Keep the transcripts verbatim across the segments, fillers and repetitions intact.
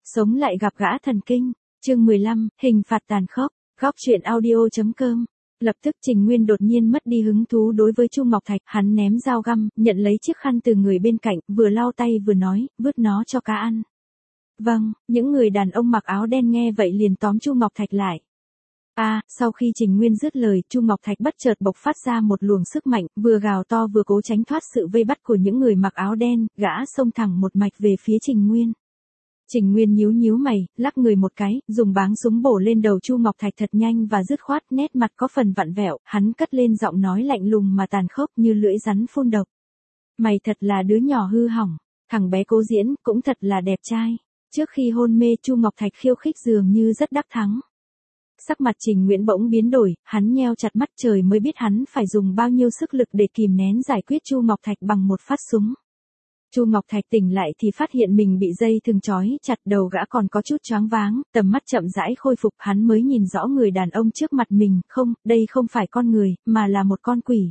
Sống lại gặp gã thần kinh, chương mười lăm, hình phạt tàn khốc, góc truyện audio.com. Lập tức Trình Nguyên đột nhiên mất đi hứng thú đối với Chu Ngọc Thạch, hắn ném dao găm, nhận lấy chiếc khăn từ người bên cạnh, vừa lau tay vừa nói, vứt nó cho cá ăn. Vâng, những người đàn ông mặc áo đen nghe vậy liền tóm Chu Ngọc Thạch lại. À, sau khi Trình Nguyên dứt lời, Chu Ngọc Thạch bất chợt bộc phát ra một luồng sức mạnh, vừa gào to vừa cố tránh thoát sự vây bắt của những người mặc áo đen, gã xông thẳng một mạch về phía Trình Nguyên. Trình Nguyên nhíu nhíu mày, lắc người một cái, dùng báng súng bổ lên đầu Chu Ngọc Thạch thật nhanh và dứt khoát, nét mặt có phần vặn vẹo, hắn cất lên giọng nói lạnh lùng mà tàn khốc như lưỡi rắn phun độc. Mày thật là đứa nhỏ hư hỏng, thằng bé Cố Diễn cũng thật là đẹp trai. Trước khi hôn mê Chu Ngọc Thạch khiêu khích dường như rất đắc thắng. Sắc mặt Trình Nguyễn bỗng biến đổi, hắn nheo chặt mắt, trời mới biết hắn phải dùng bao nhiêu sức lực để kìm nén giải quyết Chu Ngọc Thạch bằng một phát súng. Chu Ngọc Thạch tỉnh lại thì phát hiện mình bị dây thừng trói chặt, đầu gã còn có chút choáng váng, tầm mắt chậm rãi khôi phục, hắn mới nhìn rõ người đàn ông trước mặt mình, không, đây không phải con người, mà là một con quỷ.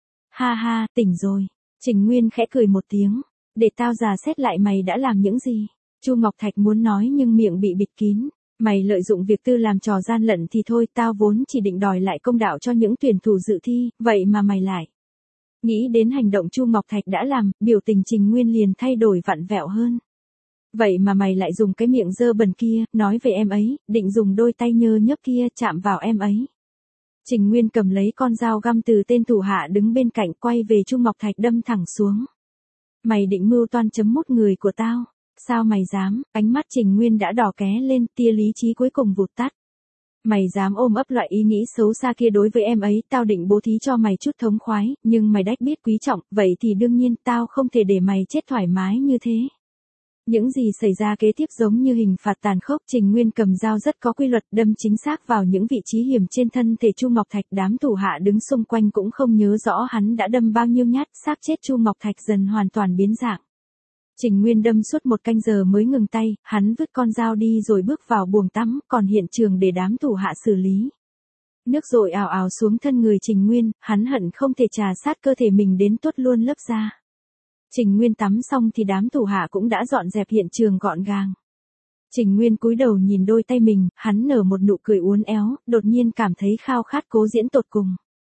Ha ha, tỉnh rồi. Trình Nguyên khẽ cười một tiếng, để tao dò xét lại mày đã làm những gì. Chu Ngọc Thạch muốn nói nhưng miệng bị bịt kín. Mày lợi dụng việc tư làm trò gian lận thì thôi, tao vốn chỉ định đòi lại công đạo cho những tuyển thủ dự thi, vậy mà mày lại. Nghĩ đến hành động Chu Ngọc Thạch đã làm, biểu tình Trình Nguyên liền thay đổi vặn vẹo hơn. Vậy mà mày lại dùng cái miệng dơ bẩn kia, nói về em ấy, định dùng đôi tay nhơ nhớp kia chạm vào em ấy. Trình Nguyên cầm lấy con dao găm từ tên thủ hạ đứng bên cạnh, quay về Chu Ngọc Thạch đâm thẳng xuống. Mày định mưu toan chấm mút người của tao. Sao mày dám? Ánh mắt Trình Nguyên đã đỏ ké lên, tia lý trí cuối cùng vụt tắt. Mày dám ôm ấp loại ý nghĩ xấu xa kia đối với em ấy, tao định bố thí cho mày chút thống khoái, nhưng mày đách biết quý trọng, vậy thì đương nhiên tao không thể để mày chết thoải mái như thế. Những gì xảy ra kế tiếp giống như hình phạt tàn khốc. Trình Nguyên cầm dao rất có quy luật, đâm chính xác vào những vị trí hiểm trên thân thể Chu Ngọc Thạch. Đám thủ hạ đứng xung quanh cũng không nhớ rõ hắn đã đâm bao nhiêu nhát, xác chết Chu Ngọc Thạch dần hoàn toàn biến dạng. Trình Nguyên đâm suốt một canh giờ mới ngừng tay, hắn vứt con dao đi rồi bước vào buồng tắm, còn hiện trường để đám thủ hạ xử lý. Nước dội ào ào xuống thân người Trình Nguyên, hắn hận không thể trà sát cơ thể mình đến tuốt luôn lớp da. Trình Nguyên tắm xong thì đám thủ hạ cũng đã dọn dẹp hiện trường gọn gàng. Trình Nguyên cúi đầu nhìn đôi tay mình, hắn nở một nụ cười uốn éo, đột nhiên cảm thấy khao khát Cố Diễn tột cùng.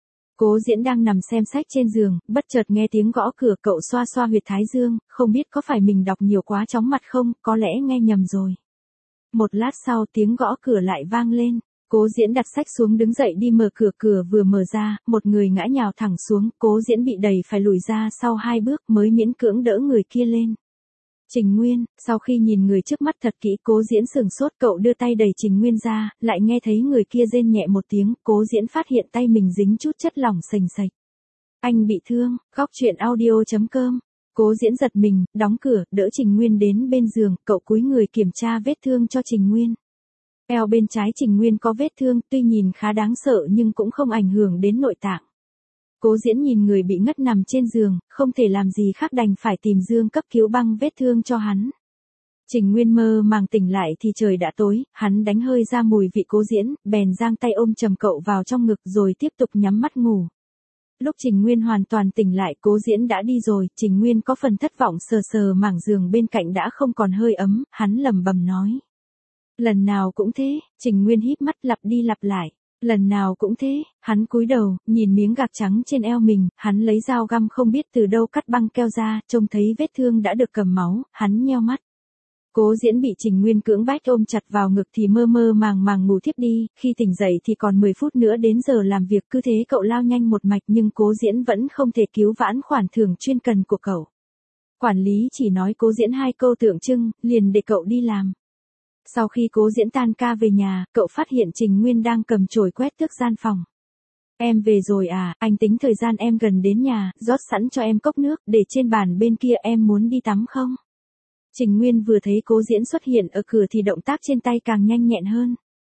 Cố Diễn đang nằm xem sách trên giường, bất chợt nghe tiếng gõ cửa, cậu xoa xoa huyệt thái dương, không biết có phải mình đọc nhiều quá chóng mặt không, có lẽ nghe nhầm rồi. Một lát sau tiếng gõ cửa lại vang lên, Cố Diễn đặt sách xuống đứng dậy đi mở cửa, cửa vừa mở ra, một người ngã nhào thẳng xuống, Cố Diễn bị đẩy phải lùi ra sau hai bước mới miễn cưỡng đỡ người kia lên. Trình Nguyên, sau khi nhìn người trước mắt thật kỹ, Cố Diễn sửng sốt, cậu đưa tay đẩy Trình Nguyên ra, lại nghe thấy người kia rên nhẹ một tiếng, Cố Diễn phát hiện tay mình dính chút chất lỏng sềnh sệch. Anh bị thương, góc truyện audio.com. Cố Diễn giật mình, đóng cửa, đỡ Trình Nguyên đến bên giường, cậu cúi người kiểm tra vết thương cho Trình Nguyên. Eo bên trái Trình Nguyên có vết thương, tuy nhìn khá đáng sợ nhưng cũng không ảnh hưởng đến nội tạng. Cố Diễn nhìn người bị ngất nằm trên giường, không thể làm gì khác đành phải tìm dương cấp cứu băng vết thương cho hắn. Trình Nguyên mơ màng tỉnh lại thì trời đã tối, hắn đánh hơi ra mùi vị Cố Diễn, bèn giang tay ôm chầm cậu vào trong ngực rồi tiếp tục nhắm mắt ngủ. Lúc Trình Nguyên hoàn toàn tỉnh lại, Cố Diễn đã đi rồi. Trình Nguyên có phần thất vọng sờ sờ mảng giường bên cạnh đã không còn hơi ấm, hắn lẩm bẩm nói. Lần nào cũng thế. Trình Nguyên híp mắt lặp đi lặp lại. Lần nào cũng thế. Hắn cúi đầu, nhìn miếng gạc trắng trên eo mình, hắn lấy dao găm không biết từ đâu cắt băng keo ra, trông thấy vết thương đã được cầm máu, hắn nheo mắt. Cố Diễn bị Trình Nguyên cưỡng bách ôm chặt vào ngực thì mơ mơ màng màng ngủ thiếp đi, khi tỉnh dậy thì còn mười phút nữa đến giờ làm việc, cứ thế cậu lao nhanh một mạch nhưng Cố Diễn vẫn không thể cứu vãn khoản thưởng chuyên cần của cậu. Quản lý chỉ nói Cố Diễn hai câu tượng trưng, liền để cậu đi làm. Sau khi Cố Diễn tan ca về nhà, cậu phát hiện Trình Nguyên đang cầm chổi quét tước gian phòng. Em về rồi à, anh tính thời gian em gần đến nhà, rót sẵn cho em cốc nước, để trên bàn bên kia, em muốn đi tắm không? Trình Nguyên vừa thấy Cố Diễn xuất hiện ở cửa thì động tác trên tay càng nhanh nhẹn hơn.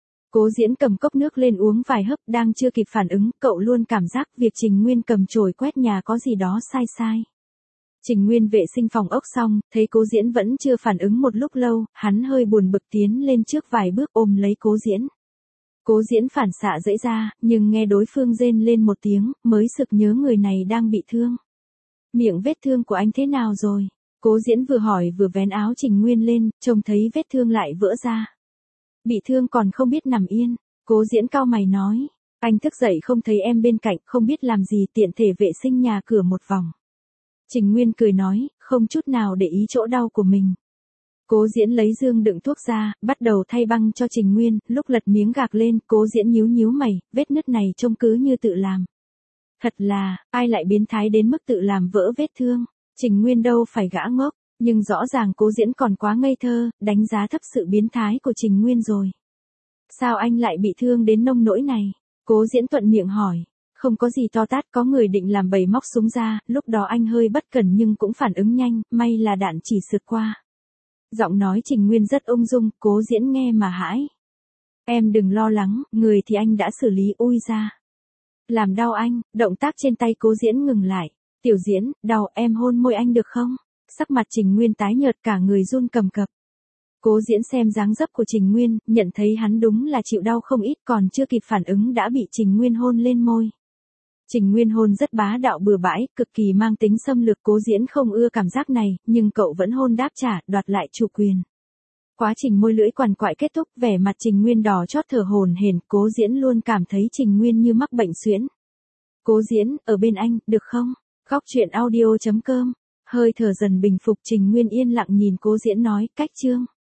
Cố Diễn cầm cốc nước lên uống vài hớp, đang chưa kịp phản ứng, cậu luôn cảm giác việc Trình Nguyên cầm chổi quét nhà có gì đó sai sai. Trình Nguyên vệ sinh phòng ốc xong, thấy Cố Diễn vẫn chưa phản ứng một lúc lâu, hắn hơi buồn bực tiến lên trước vài bước ôm lấy Cố Diễn. Cố Diễn phản xạ dãy ra, nhưng nghe đối phương rên lên một tiếng, mới sực nhớ người này đang bị thương. Miệng vết thương của anh thế nào rồi? Cố Diễn vừa hỏi vừa vén áo Trình Nguyên lên, trông thấy vết thương lại vỡ ra. Bị thương còn không biết nằm yên, Cố Diễn cau mày nói. Anh thức dậy không thấy em bên cạnh, không biết làm gì, tiện thể vệ sinh nhà cửa một vòng. Trình Nguyên cười nói, không chút nào để ý chỗ đau của mình. Cố Diễn lấy dương đựng thuốc ra, bắt đầu thay băng cho Trình Nguyên, lúc lật miếng gạc lên, Cố Diễn nhíu nhíu mày, vết nứt này trông cứ như tự làm. Thật là, ai lại biến thái đến mức tự làm vỡ vết thương. Trình Nguyên đâu phải gã ngốc, nhưng rõ ràng Cố Diễn còn quá ngây thơ, đánh giá thấp sự biến thái của Trình Nguyên rồi. Sao anh lại bị thương đến nông nỗi này? Cố Diễn thuận miệng hỏi. Không có gì to tát, có người định làm bầy móc súng ra, lúc đó anh hơi bất cẩn nhưng cũng phản ứng nhanh, may là đạn chỉ sượt qua. Giọng nói Trình Nguyên rất ung dung, Cố Diễn nghe mà hãi. Em đừng lo lắng, người thì anh đã xử lý, ui ra. Làm đau anh, động tác trên tay Cố Diễn ngừng lại. Tiểu Diễn, đau, em hôn môi anh được không? Sắc mặt Trình Nguyên tái nhợt, cả người run cầm cập. Cố Diễn xem dáng dấp của Trình Nguyên, nhận thấy hắn đúng là chịu đau không ít, còn chưa kịp phản ứng đã bị Trình Nguyên hôn lên môi. Trình Nguyên hôn rất bá đạo bừa bãi, cực kỳ mang tính xâm lược. Cố Diễn không ưa cảm giác này, nhưng cậu vẫn hôn đáp trả, đoạt lại chủ quyền. Quá trình môi lưỡi quằn quại kết thúc, vẻ mặt Trình Nguyên đỏ chót thở hổn hển, Cố Diễn luôn cảm thấy Trình Nguyên như mắc bệnh suyễn. Cố Diễn, ở bên anh, được không? Góc truyện audio chấm com. Hơi thở dần bình phục, Trình Nguyên yên lặng nhìn Cố Diễn nói, cách chương.